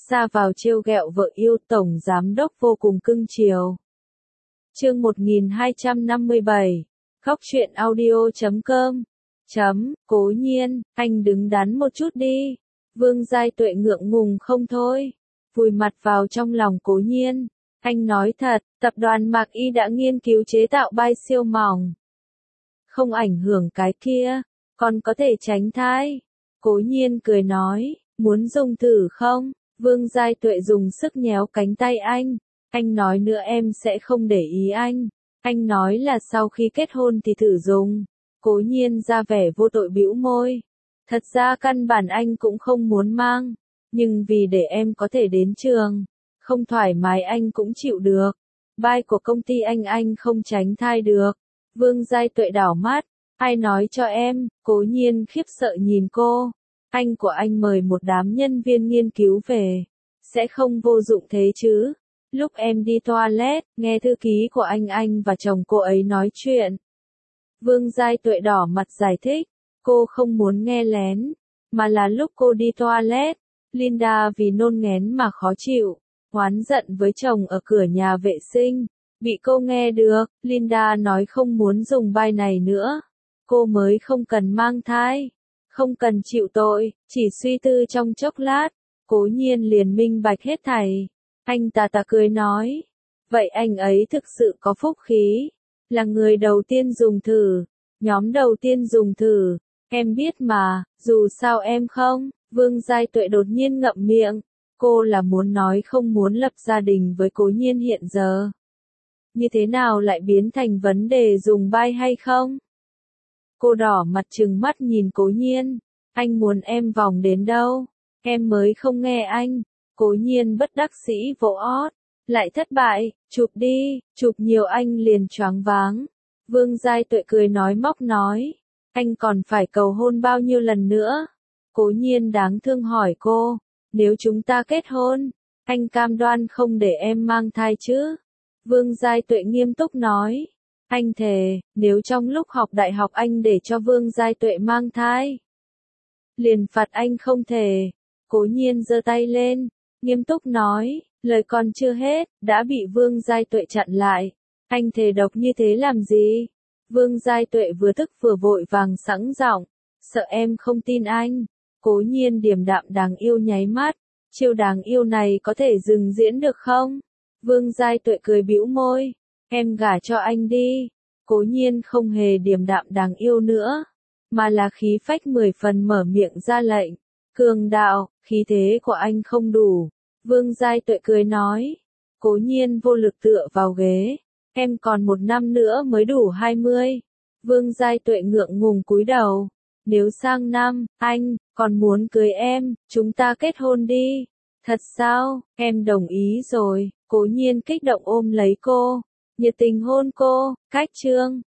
ra vào trêu ghẹo vợ yêu, tổng giám đốc vô cùng cưng chiều. Chương 1257, Khóc Chuyện Audio.com. Cố Nhiên, anh đứng đắn một chút đi. Vương Giai Tuệ ngượng ngùng không thôi, vùi mặt vào trong lòng Cố Nhiên. Anh nói thật, tập đoàn Mạc Y đã nghiên cứu chế tạo bay siêu mỏng. Không ảnh hưởng cái kia, còn có thể tránh thai. Cố Nhiên cười nói, muốn dùng thử không? Vương Giai Tuệ dùng sức nhéo cánh tay anh. Anh nói nữa em sẽ không để ý anh. Anh nói là sau khi kết hôn thì thử dùng. Cố Nhiên ra vẻ vô tội bĩu môi. Thật ra căn bản anh cũng không muốn mang. Nhưng vì để em có thể đến trường, không thoải mái anh cũng chịu được. Bay của công ty anh không tránh thai được. Vương Giai Tuệ đảo mắt. Ai nói cho em? Cố Nhiên khiếp sợ nhìn cô. Anh của anh mời một đám nhân viên nghiên cứu về. Sẽ không vô dụng thế chứ? Lúc em đi toilet, nghe thư ký của anh và chồng cô ấy nói chuyện. Vương Giai Tuệ đỏ mặt giải thích. Cô không muốn nghe lén. Mà là lúc cô đi toilet, Linda vì nôn nghén mà khó chịu, oán giận với chồng ở cửa nhà vệ sinh. Bị cô nghe được, Linda nói không muốn dùng bay này nữa. Cô mới không cần mang thai. Không cần chịu tội, chỉ suy tư trong chốc lát. Cố Nhiên liền minh bạch hết thảy. Anh tà cười nói. Vậy anh ấy thực sự có phúc khí. Là người đầu tiên dùng thử. Nhóm đầu tiên dùng thử. Em biết mà, dù sao em không. Vương Giai Tuệ đột nhiên ngậm miệng. Cô là muốn nói không muốn lập gia đình với Cố Nhiên hiện giờ. Như thế nào lại biến thành vấn đề dùng bay hay không? Cô đỏ mặt trừng mắt nhìn Cố Nhiên. Anh muốn em vòng đến đâu? Em mới không nghe anh. Cố Nhiên bất đắc dĩ vỗ ót. Lại thất bại, chụp đi, chụp nhiều anh liền choáng váng. Vương Giai Tuệ cười nói móc nói. Anh còn phải cầu hôn bao nhiêu lần nữa? Cố Nhiên đáng thương hỏi cô. Nếu chúng ta kết hôn, anh cam đoan không để em mang thai chứ? Vương Giai Tuệ nghiêm túc nói. Anh thề, nếu trong lúc học đại học anh để cho Vương Giai Tuệ mang thai, liền phạt anh không thề. Cố Nhiên giơ tay lên, nghiêm túc nói, lời còn chưa hết, đã bị Vương Giai Tuệ chặn lại. Anh thề độc như thế làm gì? Vương Giai Tuệ vừa tức vừa vội vàng sẵn giọng, sợ em không tin anh. Cố Nhiên điềm đạm đáng yêu nháy mắt, chiêu đáng yêu này có thể dừng diễn được không? Vương Giai Tuệ cười bĩu môi, em gả cho anh đi. Cố Nhiên không hề điềm đạm đáng yêu nữa, mà là khí phách 10 phần mở miệng ra lệnh. Cường đạo, khí thế của anh không đủ. Vương Giai Tuệ cười nói. Cố Nhiên vô lực tựa vào ghế. Em còn 1 năm nữa mới đủ 20. Vương Giai Tuệ ngượng ngùng cúi đầu. Nếu sang năm, anh còn muốn cưới em, chúng ta kết hôn đi. Thật sao? Em đồng ý rồi. Cố Nhiên kích động ôm lấy cô, nhiệt tình hôn cô. Cách chương